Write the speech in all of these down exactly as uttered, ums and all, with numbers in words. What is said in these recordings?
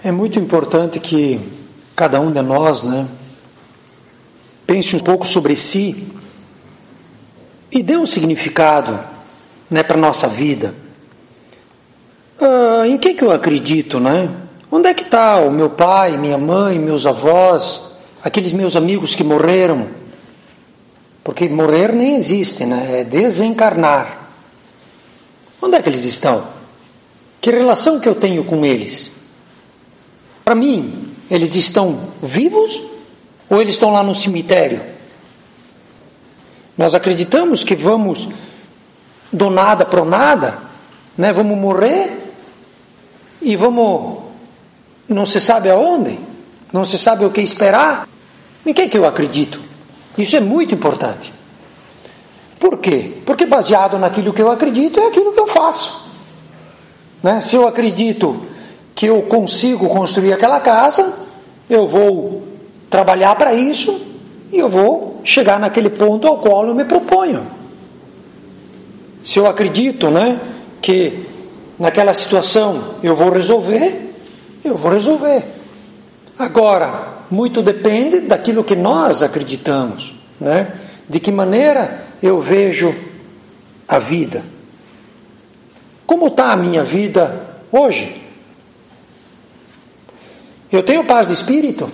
É muito importante que cada um de nós, né, pense um pouco sobre si e dê um significado, né, para a nossa vida. Ah, em que que eu acredito, né? Onde é que está o meu pai, minha mãe, meus avós, aqueles meus amigos que morreram? Porque morrer nem existe, né? É desencarnar. Onde é que eles estão? Que relação que eu tenho com eles? Para mim, eles estão vivos ou eles estão lá no cemitério? Nós acreditamos que vamos do nada para o nada, né? Vamos morrer e vamos, não se sabe aonde, não se sabe o que esperar. Em que que eu acredito? Isso é muito importante. Por quê? Porque baseado naquilo que eu acredito é aquilo que eu faço, né? Se eu acredito que eu consigo construir aquela casa, eu vou trabalhar para isso e eu vou chegar naquele ponto ao qual eu me proponho. Se eu acredito, né, que naquela situação eu vou resolver, eu vou resolver. Agora, muito depende daquilo que nós acreditamos, né? De que maneira eu vejo a vida. Como está a minha vida hoje? Eu tenho paz de espírito,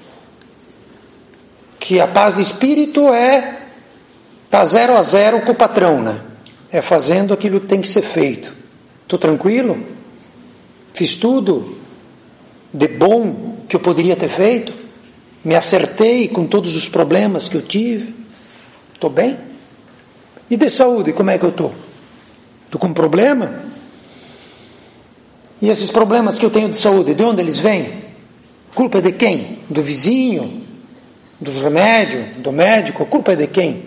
que a paz de espírito é tá zero a zero com o patrão, né? É fazendo aquilo que tem que ser feito. Estou tranquilo? Fiz tudo de bom que eu poderia ter feito? Me acertei com todos os problemas que eu tive? Estou bem? E de saúde, como é que eu estou? Estou com problema? E esses problemas que eu tenho de saúde, de onde eles vêm? Culpa é de quem? Do vizinho? Dos remédios? Do médico? A culpa é de quem?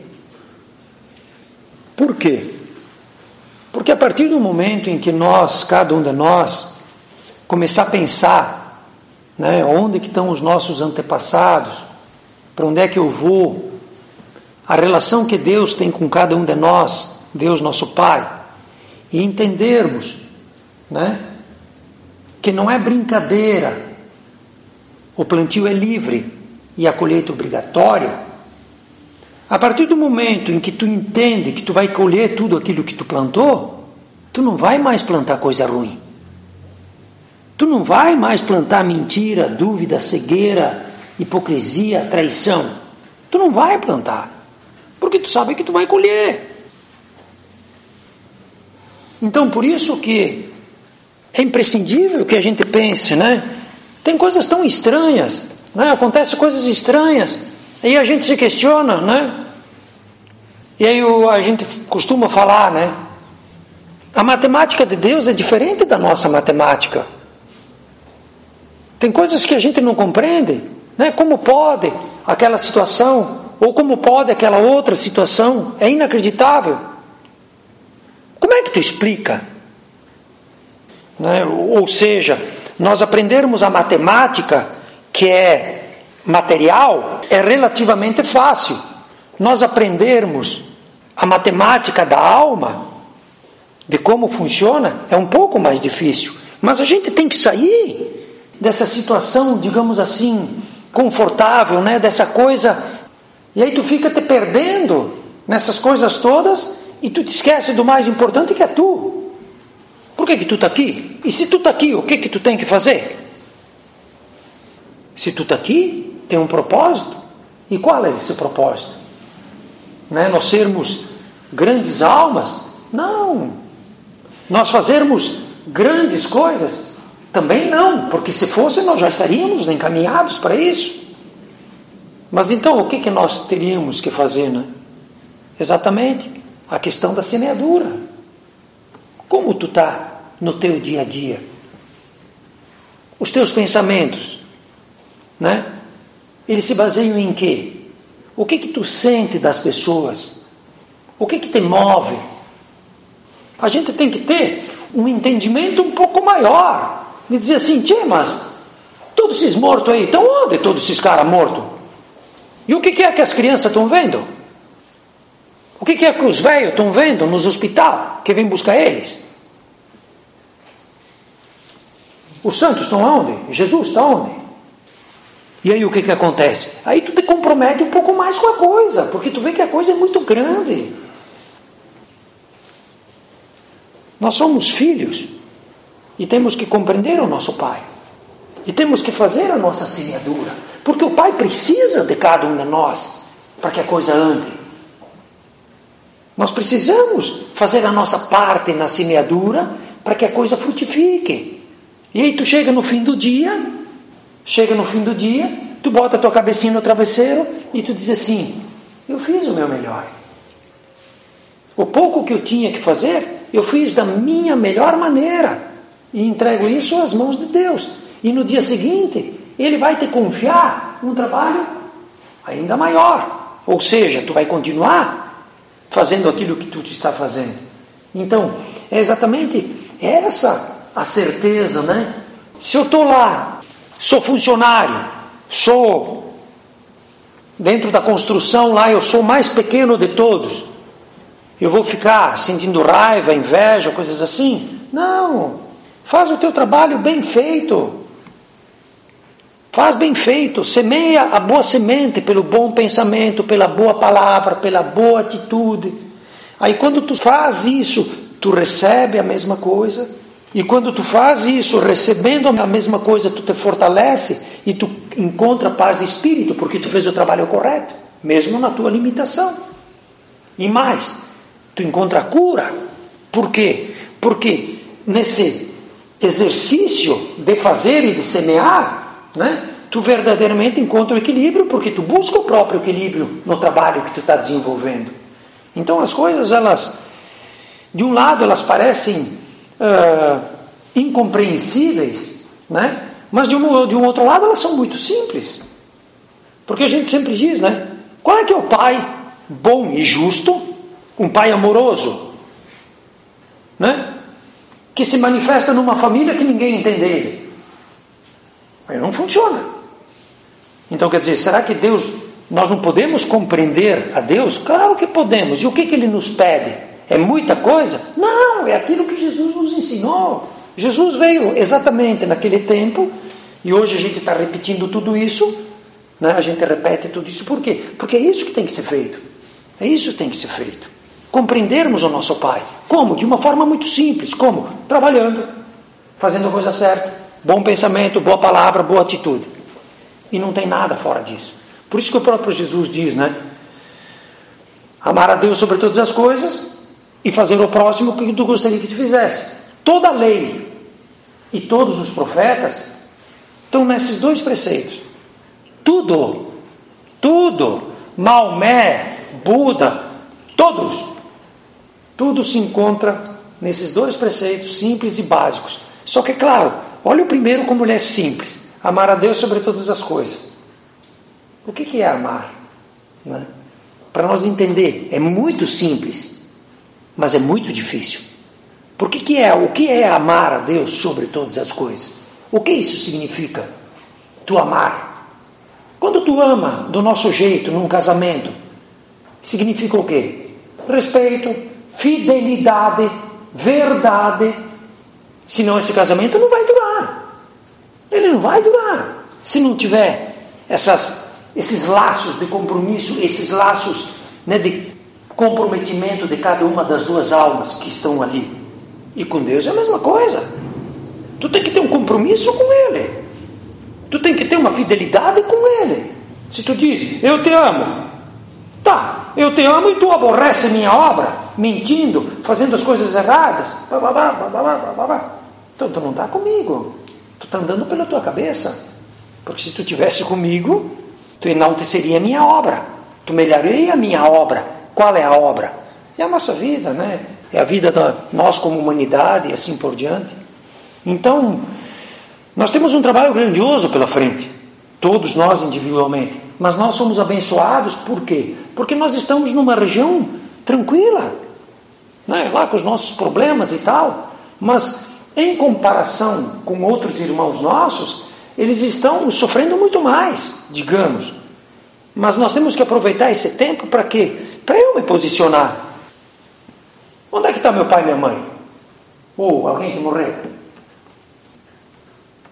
Por quê? Porque a partir do momento em que nós, cada um de nós, começar a pensar, né, onde que estão os nossos antepassados, para onde é que eu vou, a relação que Deus tem com cada um de nós, Deus nosso Pai, e entendermos, né, que não é brincadeira, o plantio é livre e a colheita obrigatória. A partir do momento em que tu entende que tu vai colher tudo aquilo que tu plantou, tu não vai mais plantar coisa ruim. Tu não vai mais plantar mentira, dúvida, cegueira, hipocrisia, traição. Tu não vai plantar, porque tu sabe que tu vai colher. Então, por isso que é imprescindível que a gente pense, né? Tem coisas tão estranhas, né? Acontecem coisas estranhas, aí a gente se questiona, né? E aí a gente costuma falar, né? A matemática de Deus é diferente da nossa matemática. Tem coisas que a gente não compreende, né? Como pode aquela situação, ou como pode aquela outra situação, é inacreditável. Como é que tu explica? Né? Ou seja, nós aprendermos a matemática, que é material, é relativamente fácil. Nós aprendermos a matemática da alma, de como funciona, é um pouco mais difícil. Mas a gente tem que sair dessa situação, digamos assim, confortável, né? Dessa coisa, e aí tu fica te perdendo nessas coisas todas, e tu te esquece do mais importante, que é tu. Por que que tu está aqui? E se tu está aqui, o que que tu tem que fazer? Se tu está aqui, tem um propósito. E qual é esse propósito? Né? Nós sermos grandes almas? Não. Nós fazermos grandes coisas? Também não, porque se fosse nós já estaríamos encaminhados para isso. Mas então o que que nós teríamos que fazer, né? Exatamente a questão da semeadura. Como tu está no teu dia a dia? Os teus pensamentos, né? Eles se baseiam em quê? O que que tu sente das pessoas? O que que te move? A gente tem que ter um entendimento um pouco maior. Me dizer assim, tchê, mas todos esses mortos aí, estão onde todos esses caras mortos? E o que que é que as crianças estão vendo? O que que é que os velhos estão vendo nos hospitais, que vêm buscar eles? Os santos estão aonde? Jesus está onde? E aí o que que acontece? Aí tu te compromete um pouco mais com a coisa, porque tu vê que a coisa é muito grande. Nós somos filhos e temos que compreender o nosso Pai. E temos que fazer a nossa semeadura, porque o Pai precisa de cada um de nós para que a coisa ande. Nós precisamos fazer a nossa parte na semeadura para que a coisa frutifique. E aí tu chega no fim do dia, chega no fim do dia, tu bota a tua cabecinha no travesseiro e tu diz assim: eu fiz o meu melhor. O pouco que eu tinha que fazer, eu fiz da minha melhor maneira. E entrego isso às mãos de Deus. E no dia seguinte, Ele vai te confiar um trabalho ainda maior. Ou seja, tu vai continuar fazendo aquilo que tu está fazendo. Então, é exatamente essa a certeza, né? Se eu estou lá, sou funcionário, sou dentro da construção lá, eu sou o mais pequeno de todos, eu vou ficar sentindo raiva, inveja, coisas assim? Não, faz o teu trabalho bem feito, faz bem feito, semeia a boa semente pelo bom pensamento, pela boa palavra, pela boa atitude. Aí quando tu faz isso, tu recebe a mesma coisa. E quando tu faz isso, recebendo a mesma coisa, tu te fortalece e tu encontra paz de espírito, porque tu fez o trabalho correto, mesmo na tua limitação. E mais, tu encontra cura. Por quê? Porque nesse exercício de fazer e de semear, né, tu verdadeiramente encontra o equilíbrio, porque tu busca o próprio equilíbrio no trabalho que tu está desenvolvendo. Então as coisas, elas, de um lado, elas parecem Uh, incompreensíveis, né? Mas de um, de um outro lado elas são muito simples, porque a gente sempre diz, né? Qual é que é o pai bom e justo, um pai amoroso, né? Que se manifesta numa família que ninguém entende ele? Aí não funciona. Então quer dizer, será que Deus, nós não podemos compreender a Deus? Claro que podemos. E o que que Ele nos pede? É muita coisa? Não, é aquilo que Jesus nos ensinou. Jesus veio exatamente naquele tempo, e hoje a gente está repetindo tudo isso, né? A gente repete tudo isso. Por quê? Porque é isso que tem que ser feito. É isso que tem que ser feito. Compreendermos o nosso Pai. Como? De uma forma muito simples. Como? Trabalhando, fazendo a coisa certa, bom pensamento, boa palavra, boa atitude. E não tem nada fora disso. Por isso que o próprio Jesus diz, né? Amar a Deus sobre todas as coisas e fazer o próximo o que tu gostaria que te fizesse. Toda a lei e todos os profetas estão nesses dois preceitos. Tudo, tudo, Maomé, Buda, todos, tudo se encontra nesses dois preceitos simples e básicos. Só que, claro, olha o primeiro como ele é simples. Amar a Deus sobre todas as coisas. O que que é amar? Né? Para nós entender, é muito simples, mas é muito difícil. Por que que é? O que é amar a Deus sobre todas as coisas? O que isso significa? Tu amar. Quando tu ama do nosso jeito, num casamento, significa o quê? Respeito, fidelidade, verdade. Senão esse casamento não vai durar. Ele não vai durar. Se não tiver essas, esses laços de compromisso, esses laços, né, de comprometimento de cada uma das duas almas que estão ali. E com Deus é a mesma coisa. Tu tem que ter um compromisso com Ele. Tu tem que ter uma fidelidade com Ele. Se tu diz, eu te amo. Tá, eu te amo e tu aborrece minha obra, mentindo, fazendo as coisas erradas. Então tu não está comigo. Tu está andando pela tua cabeça. Porque se tu estivesse comigo, tu enalteceria a minha obra. Tu melhoraria a minha obra. Qual é a obra? É a nossa vida, né? É a vida da nós como humanidade e assim por diante. Então, nós temos um trabalho grandioso pela frente. Todos nós individualmente. Mas nós somos abençoados por quê? Porque nós estamos numa região tranquila, né? Lá com os nossos problemas e tal. Mas em comparação com outros irmãos nossos, eles estão sofrendo muito mais, digamos. Mas nós temos que aproveitar esse tempo para quê? Para eu me posicionar. Onde é que está meu pai e minha mãe? Ou alguém que morreu?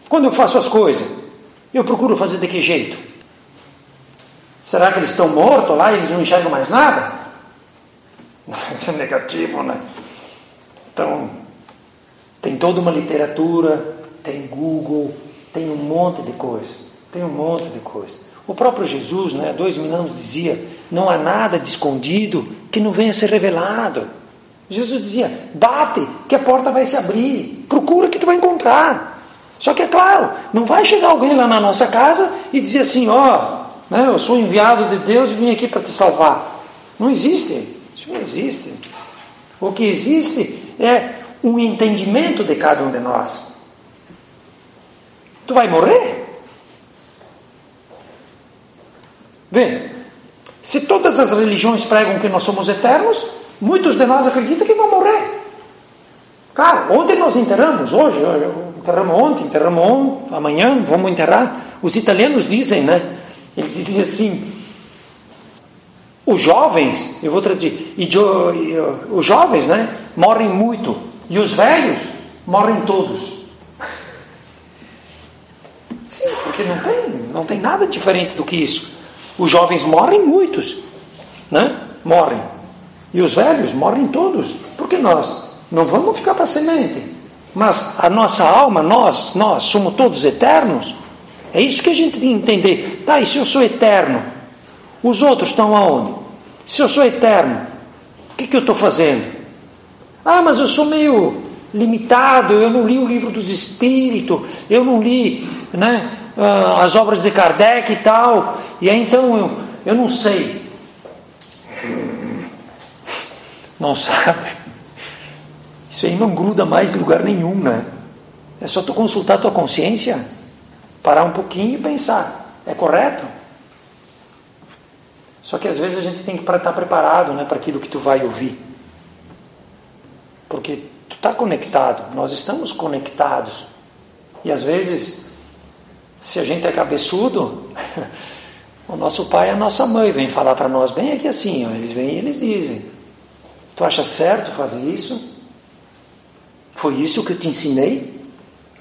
Quando eu faço as coisas, eu procuro fazer de que jeito? Será que eles estão mortos lá e eles não enxergam mais nada? Isso é negativo, né? Então, tem toda uma literatura, tem Google, tem um monte de coisa. Tem um monte de coisa. O próprio Jesus, né, há dois mil anos dizia, não há nada de escondido que não venha a ser revelado. Jesus dizia, bate que a porta vai se abrir, procura que tu vai encontrar. Só que é claro, não vai chegar alguém lá na nossa casa e dizer assim, ó, oh, né, eu sou enviado de Deus e vim aqui para te salvar. Não existe, isso não existe. O que existe é um entendimento de cada um de nós. Tu vai morrer? Vê, se todas as religiões pregam que nós somos eternos, muitos de nós acreditam que vão morrer. Claro, ontem nós enterramos, hoje, enterramos ontem, enterramos ontem, amanhã vamos enterrar. Os italianos dizem, né? Eles dizem assim, os jovens, eu vou traduzir, e jo, e, uh, os jovens, né, morrem muito, e os velhos morrem todos. Sim, porque não tem, não tem nada diferente do que isso. Os jovens morrem muitos, né? Morrem. E os velhos morrem todos. Porque nós não vamos ficar para semente. Mas a nossa alma, nós, nós somos todos eternos. É isso que a gente tem que entender. Tá, e se eu sou eterno? Os outros estão aonde? Se eu sou eterno, o que, que eu estou fazendo? Ah, mas eu sou meio limitado, eu não li o livro dos Espíritos, eu não li, né, as obras de Kardec e tal, e aí então eu, eu não sei. Não sabe? Isso aí não gruda mais em lugar nenhum, né? É só tu consultar a tua consciência, parar um pouquinho e pensar, é correto? Só que às vezes a gente tem que estar preparado, né, para aquilo que tu vai ouvir. Porque tu está conectado, nós estamos conectados. E às vezes, se a gente é cabeçudo, o nosso pai e a nossa mãe vêm falar para nós, bem aqui assim, ó, eles vêm e eles dizem, tu acha certo fazer isso? Foi isso que eu te ensinei?